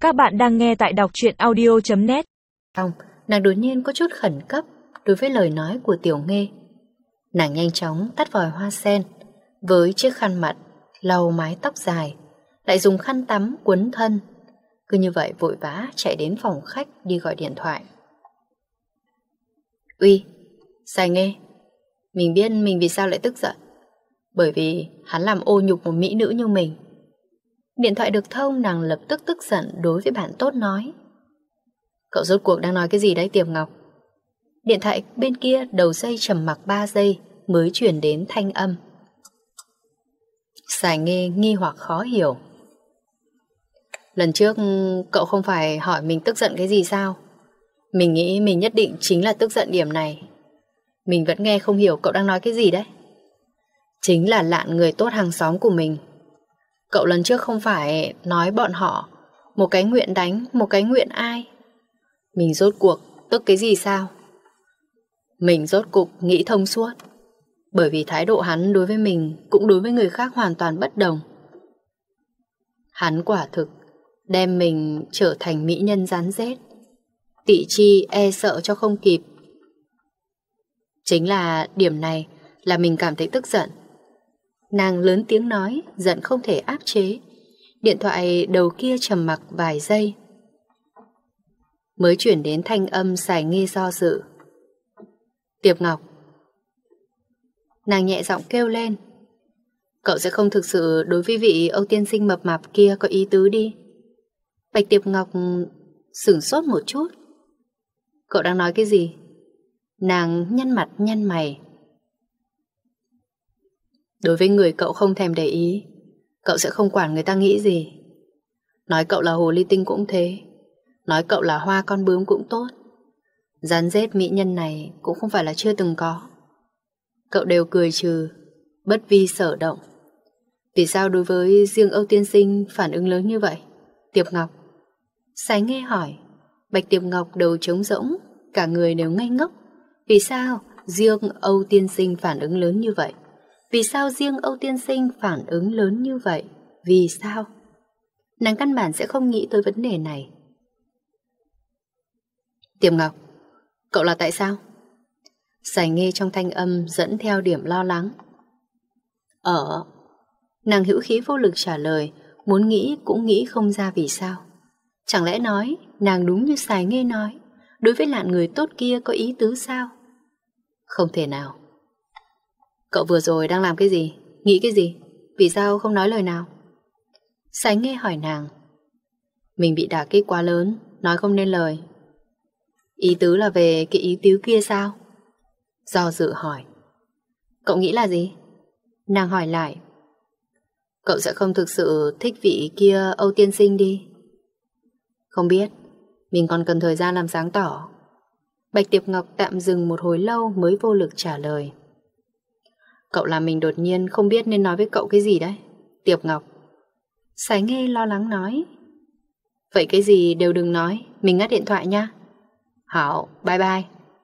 Các bạn đang nghe tại đọc truyện audio.net. Nàng đột nhiên có chút khẩn cấp đối với lời nói của Tiểu Nghê. Nàng nhanh chóng tắt vòi hoa sen, với chiếc khăn mặt lau mái tóc dài, lại dùng khăn tắm quấn thân. Cứ như vậy vội vã chạy đến phòng khách đi gọi điện thoại. Uy, Sài Nghê, mình biết mình vì sao lại tức giận. Bởi vì hắn làm ô nhục một mỹ nữ như mình. Điện thoại được thông, nàng lập tức tức giận đối với bạn tốt nói. Cậu rốt cuộc đang nói cái gì đấy Tiệp Ngọc? Điện thoại bên kia đầu dây trầm mặc 3 giây mới chuyển đến thanh âm. Sài Nghê nghi hoặc khó hiểu. Lần trước cậu không phải hỏi mình tức giận cái gì sao? Mình nghĩ mình nhất định chính là tức giận điểm này. Mình vẫn nghe không hiểu cậu đang nói cái gì đấy. Chính là Lạn, người tốt hàng xóm của mình. Cậu lần trước không phải nói bọn họ một cái nguyện đánh, một cái nguyện ai. Mình rốt cuộc tức cái gì sao? Mình rốt cuộc nghĩ thông suốt. Bởi vì thái độ hắn đối với mình cũng đối với người khác hoàn toàn bất đồng. Hắn quả thực đem mình trở thành mỹ nhân rắn rết, tị chi e sợ cho không kịp. Chính là điểm này là mình cảm thấy tức giận. Nàng lớn tiếng nói, giận không thể áp chế. Điện thoại đầu kia trầm mặc vài giây mới chuyển đến thanh âm Sài Nghê do dự. Tiệp Ngọc. Nàng nhẹ giọng kêu lên. Cậu sẽ không thực sự đối với vị Âu tiên sinh mập mạp kia có ý tứ đi. Bạch Tiệp Ngọc sửng sốt một chút. Cậu đang nói cái gì? Nàng nhăn mặt nhăn mày. Đối với người cậu không thèm để ý, cậu sẽ không quản người ta nghĩ gì. Nói cậu là hồ ly tinh cũng thế, nói cậu là hoa con bướm cũng tốt. Rắn rết mỹ nhân này cũng không phải là chưa từng có. Cậu đều cười trừ, bất vi sở động. Vì sao đối với riêng Âu tiên sinh phản ứng lớn như vậy? Tiệp Ngọc. Sái nghe hỏi. Bạch Tiệp Ngọc đầu trống rỗng, cả người đều ngây ngốc. Vì sao riêng Âu tiên sinh phản ứng lớn như vậy? Vì sao riêng Âu tiên sinh phản ứng lớn như vậy? Vì sao? Nàng căn bản sẽ không nghĩ tới vấn đề này. Tiệp Ngọc, cậu là tại sao? Sài Nghê trong thanh âm dẫn theo điểm lo lắng. Nàng hữu khí vô lực trả lời, muốn nghĩ cũng nghĩ không ra vì sao. Chẳng lẽ nói nàng đúng như Sài Nghê nói, đối với Lạn người tốt kia có ý tứ sao? Không thể nào. Cậu vừa rồi đang làm cái gì? Nghĩ cái gì? Vì sao không nói lời nào? Sài Nghê hỏi nàng. Mình bị đả kích quá lớn, nói không nên lời. Ý tứ là về cái ý tứ kia sao? Do dự hỏi. Cậu nghĩ là gì? Nàng hỏi lại. Cậu sẽ không thực sự thích vị kia Âu tiên sinh đi. Không biết, mình còn cần thời gian làm sáng tỏ. Bạch Tiệp Ngọc tạm dừng một hồi lâu mới vô lực trả lời. Cậu làm mình đột nhiên không biết nên nói với cậu cái gì đấy, Tiệp Ngọc. Sái Nghê lo lắng nói. Vậy cái gì đều đừng nói, mình ngắt điện thoại nha. Hảo, bye bye.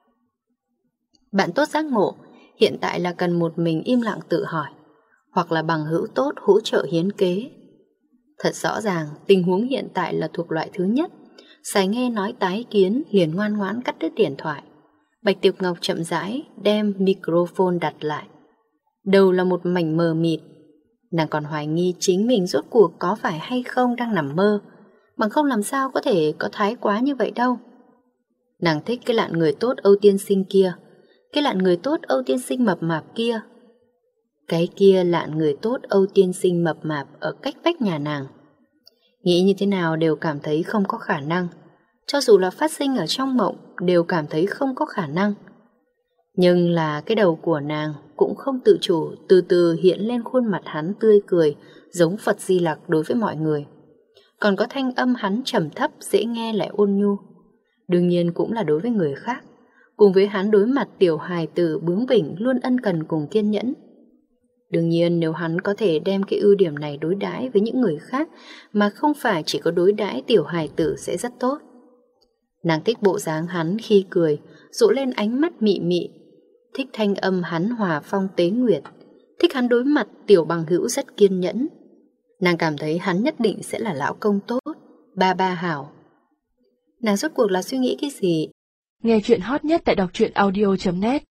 Bạn tốt giác ngộ hiện tại là cần một mình im lặng tự hỏi, hoặc là bằng hữu tốt hỗ trợ hiến kế. Thật rõ ràng tình huống hiện tại là thuộc loại thứ nhất. Sài Nghê nói tái kiến liền ngoan ngoãn cắt đứt điện thoại. Bạch Tiệp Ngọc chậm rãi đem microphone đặt lại. Đầu là một mảnh mờ mịt. Nàng còn hoài nghi chính mình rốt cuộc có phải hay không đang nằm mơ, bằng không làm sao có thể có thái quá như vậy đâu. Nàng thích cái Lạn người tốt Âu tiên sinh kia, cái Lạn người tốt Âu tiên sinh mập mạp kia. Cái kia Lạn người tốt Âu tiên sinh mập mạp ở cách vách nhà nàng. Nghĩ như thế nào đều cảm thấy không có khả năng. Cho dù là phát sinh ở trong mộng đều cảm thấy không có khả năng. Nhưng là cái đầu của nàng cũng không tự chủ từ từ hiện lên khuôn mặt hắn tươi cười giống Phật Di Lặc đối với mọi người. Còn có thanh âm hắn trầm thấp dễ nghe lại ôn nhu. Đương nhiên cũng là đối với người khác. Cùng với hắn đối mặt tiểu hài tử bướng bỉnh luôn ân cần cùng kiên nhẫn. Đương nhiên nếu hắn có thể đem cái ưu điểm này đối đãi với những người khác mà không phải chỉ có đối đãi tiểu hài tử sẽ rất tốt. Nàng thích bộ dáng hắn khi cười, rộ lên ánh mắt mị mị. Thích thanh âm hắn hòa phong tế nguyệt. Thích hắn đối mặt tiểu bằng hữu rất kiên nhẫn. Nàng cảm thấy hắn nhất định sẽ là lão công tốt, Ba Hảo. Nàng rốt cuộc là suy nghĩ cái gì? Nghe chuyện hot nhất tại đọc truyện audio.net